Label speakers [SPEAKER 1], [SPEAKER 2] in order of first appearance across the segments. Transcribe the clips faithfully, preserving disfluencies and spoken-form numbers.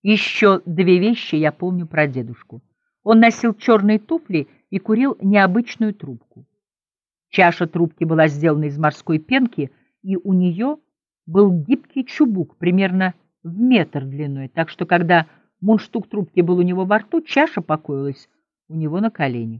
[SPEAKER 1] Еще две вещи я помню про дедушку. Он носил черные туфли и курил необычную трубку. Чаша трубки была сделана из морской пенки, и у нее был гибкий чубук, примерно в метр длиной, так что, когда мундштук трубки был у него во рту, чаша покоилась у него на коленях.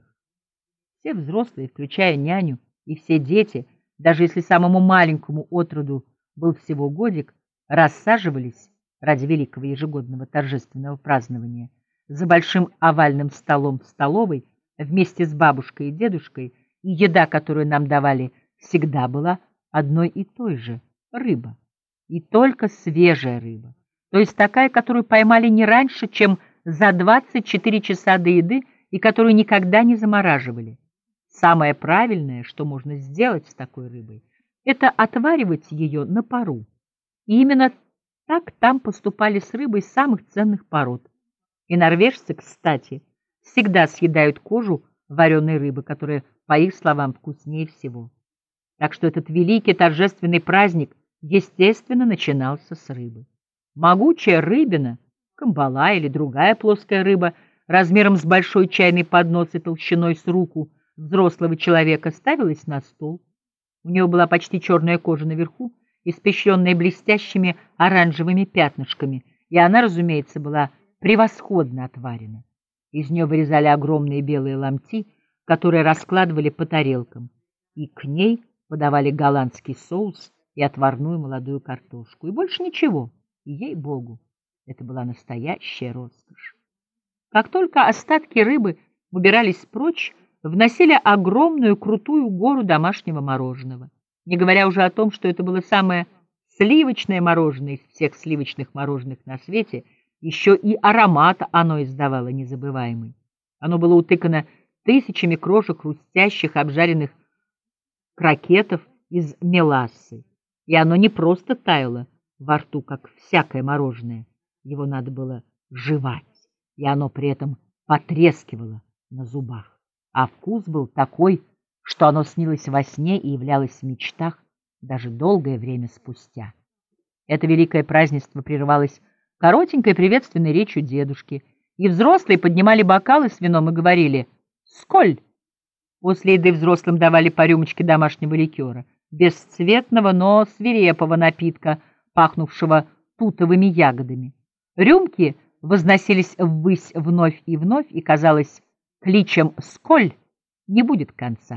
[SPEAKER 1] Все взрослые, включая няню, и все дети, даже если самому маленькому отроду был всего годик, рассаживались ради великого ежегодного торжественного празднования за большим овальным столом в столовой вместе с бабушкой и дедушкой, и еда, которую нам давали, всегда была одной и той же — рыба. И только свежая рыба, то есть такая, которую поймали не раньше, чем за двадцать четыре часа до еды и которую никогда не замораживали. Самое правильное, что можно сделать с такой рыбой, это отваривать ее на пару. И именно так там поступали с рыбой самых ценных пород. И норвежцы, кстати, всегда съедают кожу вареной рыбы, которая, по их словам, вкуснее всего. Так что этот великий торжественный праздник, естественно, начинался с рыбы. Могучая рыбина, камбала или другая плоская рыба, размером с большой чайный поднос и толщиной с руку взрослого человека, ставилась на стол. У нее была почти черная кожа наверху, испещренная блестящими оранжевыми пятнышками, и она, разумеется, была превосходно отварена. Из нее вырезали огромные белые ломти, которые раскладывали по тарелкам, и к ней подавали голландский соус и отварную молодую картошку. И больше ничего. И, ей-богу, это была настоящая роскошь. Как только остатки рыбы убирались прочь, вносили огромную крутую гору домашнего мороженого. Не говоря уже о том, что это было самое сливочное мороженое из всех сливочных мороженых на свете, еще и аромат оно издавало незабываемый. Оно было утыкано тысячами крошек хрустящих обжаренных крокетов из мелассы, и оно не просто таяло во рту, как всякое мороженое. Его надо было жевать, и оно при этом потрескивало на зубах. А вкус был такой, что оно снилось во сне и являлось в мечтах даже долгое время спустя. Это великое празднество прерывалось коротенькой приветственной речью дедушки, и взрослые поднимали бокалы с вином и говорили «Сколь!». После еды взрослым давали по рюмочке домашнего ликера, бесцветного, но свирепого напитка, пахнувшего тутовыми ягодами. Рюмки возносились ввысь вновь и вновь, и, казалось, кличем «Сколь!» не будет конца.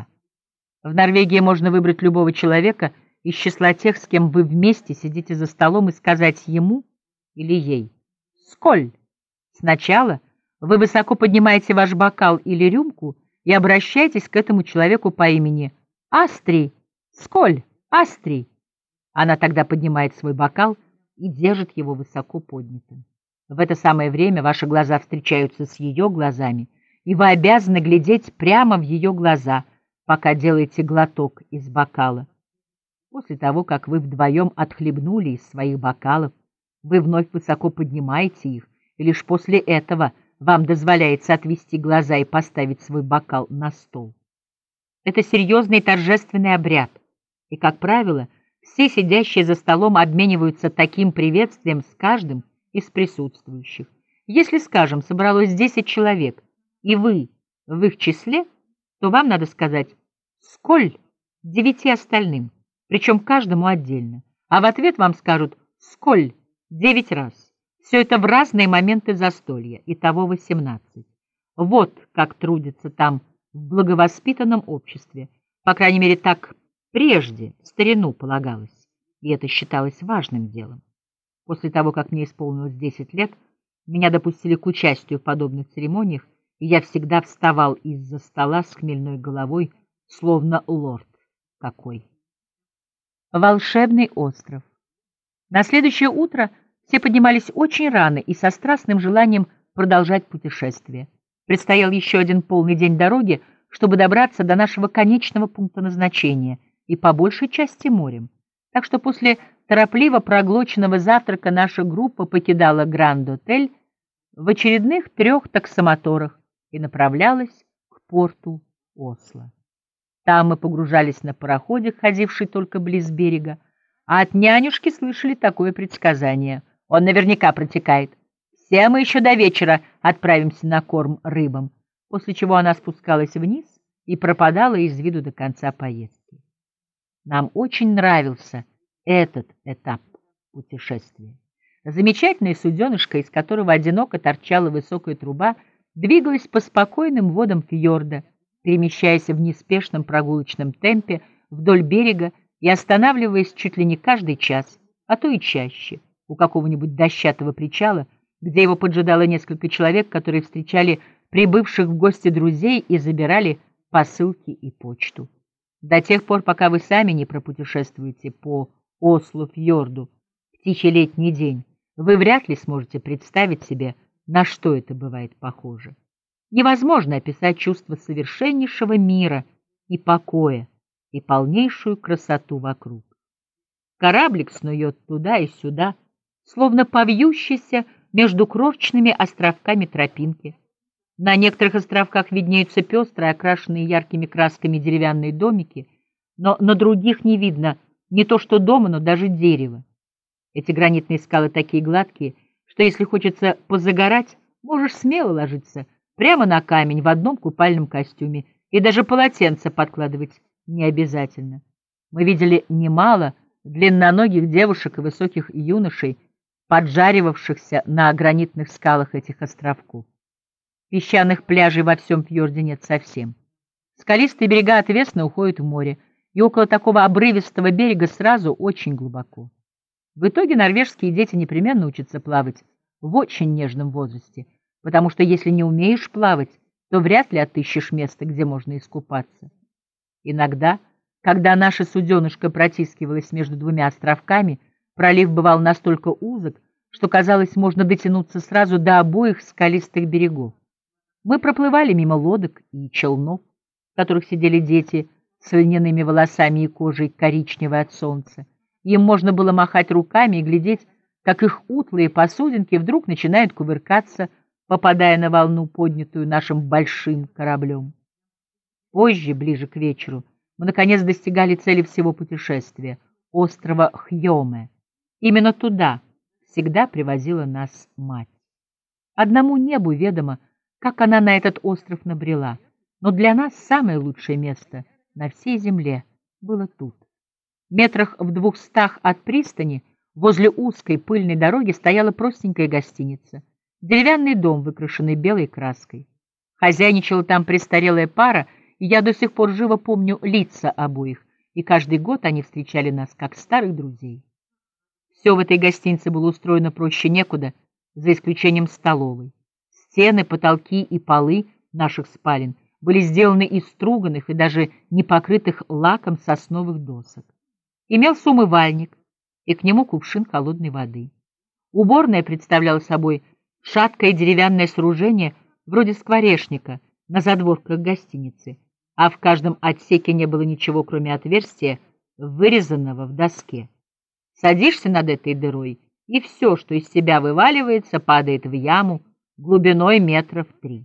[SPEAKER 1] В Норвегии можно выбрать любого человека из числа тех, с кем вы вместе сидите за столом, и сказать ему или ей «Сколь!». Сначала вы высоко поднимаете ваш бокал или рюмку и обращаетесь к этому человеку по имени «Астри! Сколь! Астри!». Она тогда поднимает свой бокал и держит его высоко поднятым. В это самое время ваши глаза встречаются с ее глазами, и вы обязаны глядеть прямо в ее глаза, пока делаете глоток из бокала. После того, как вы вдвоем отхлебнули из своих бокалов, вы вновь высоко поднимаете их, и лишь после этого вам дозволяется отвести глаза и поставить свой бокал на стол. Это серьезный торжественный обряд, и, как правило, все сидящие за столом обмениваются таким приветствием с каждым из присутствующих. Если, скажем, собралось десять человек, и вы в их числе, то вам надо сказать «Сколь!» девяти остальным, причем каждому отдельно, а в ответ вам скажут «Сколь!» девять раз. Все это в разные моменты застолья, итого восемнадцать. Вот как трудится там в благовоспитанном обществе, по крайней мере, так прежде в старину полагалось, и это считалось важным делом. После того, как мне исполнилось десять лет, меня допустили к участию в подобных церемониях, и я всегда вставал из-за стола с хмельной головой, словно лорд какой. Волшебный остров. На следующее утро все поднимались очень рано и со страстным желанием продолжать путешествие. Предстоял еще один полный день дороги, чтобы добраться до нашего конечного пункта назначения, и по большей части морем. Так что после торопливо проглоченного завтрака наша группа покидала Гранд-отель в очередных трех таксомоторах и направлялась к порту Осло. Там мы погружались на пароходик, ходивший только близ берега, а от нянюшки слышали такое предсказание: он наверняка протекает Все мы еще до вечера отправимся на корм рыбам», после чего она спускалась вниз и пропадала из виду до конца поездки. Нам очень нравился этот этап путешествия. Замечательное суденышко, из которого одиноко торчала высокая труба, двигалась по спокойным водам фьорда, перемещаясь в неспешном прогулочном темпе вдоль берега и останавливаясь чуть ли не каждый час, а то и чаще, у какого-нибудь дощатого причала, где его поджидало несколько человек, которые встречали прибывших в гости друзей и забирали посылки и почту. До тех пор, пока вы сами не пропутешествуете по Осло-фьорду в тихий летний день, вы вряд ли сможете представить себе, на что это бывает похоже. Невозможно описать чувство совершеннейшего мира и покоя, и полнейшую красоту вокруг. Кораблик снует туда и сюда, словно повьющийся между крошечными островками тропинки. На некоторых островках виднеются пестрые, окрашенные яркими красками деревянные домики, но на других не видно не то что дома, но даже дерева. Эти гранитные скалы такие гладкие, что если хочется позагорать, можешь смело ложиться прямо на камень в одном купальном костюме, и даже полотенце подкладывать не обязательно. Мы видели немало длинноногих девушек и высоких юношей, поджаривавшихся на гранитных скалах этих островков. Песчаных пляжей во всем фьорде нет совсем. Скалистые берега отвесно уходят в море, и около такого обрывистого берега сразу очень глубоко. В итоге норвежские дети непременно учатся плавать в очень нежном возрасте, потому что если не умеешь плавать, то вряд ли отыщешь место, где можно искупаться. Иногда, когда наше суденышко протискивалось между двумя островками, пролив бывал настолько узок, что, казалось, можно дотянуться сразу до обоих скалистых берегов. Мы проплывали мимо лодок и челнов, в которых сидели дети с льняными волосами и кожей коричневой от солнца. Им можно было махать руками и глядеть, как их утлые посудинки вдруг начинают кувыркаться, попадая на волну, поднятую нашим большим кораблем. Позже, ближе к вечеру, мы, наконец, достигали цели всего путешествия — острова Хьоме. Именно туда всегда привозила нас мать. Одному небу ведомо, как она на этот остров набрела, но для нас самое лучшее место на всей земле было тут. Метрах в двухстах от пристани, возле узкой пыльной дороги, стояла простенькая гостиница, деревянный дом, выкрашенный белой краской. Хозяйничала там престарелая пара, и я до сих пор живо помню лица обоих, и каждый год они встречали нас как старых друзей. Все в этой гостинице было устроено проще некуда, за исключением столовой. Стены, потолки и полы наших спален были сделаны из струганных и даже не покрытых лаком сосновых досок. Имелся умывальник, и к нему кувшин холодной воды. Уборная представляла собой шаткое деревянное сооружение вроде скворечника на задворках гостиницы, а в каждом отсеке не было ничего, кроме отверстия, вырезанного в доске. Садишься над этой дырой, и все, что из себя вываливается, падает в яму глубиной метров три.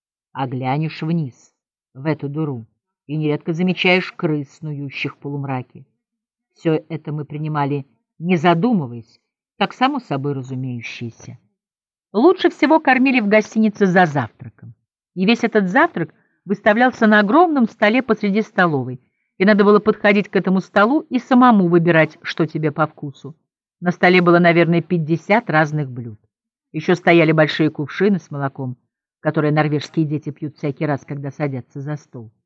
[SPEAKER 1] А глянешь вниз, в эту дыру, и нередко замечаешь крыс, снующих в полумраке. Все это мы принимали, не задумываясь, как само собой разумеющееся. Лучше всего кормили в гостинице за завтраком. И весь этот завтрак выставлялся на огромном столе посреди столовой, и надо было подходить к этому столу и самому выбирать, что тебе по вкусу. На столе было, наверное, пятьдесят разных блюд. Еще стояли большие кувшины с молоком, которые норвежские дети пьют всякий раз, когда садятся за стол.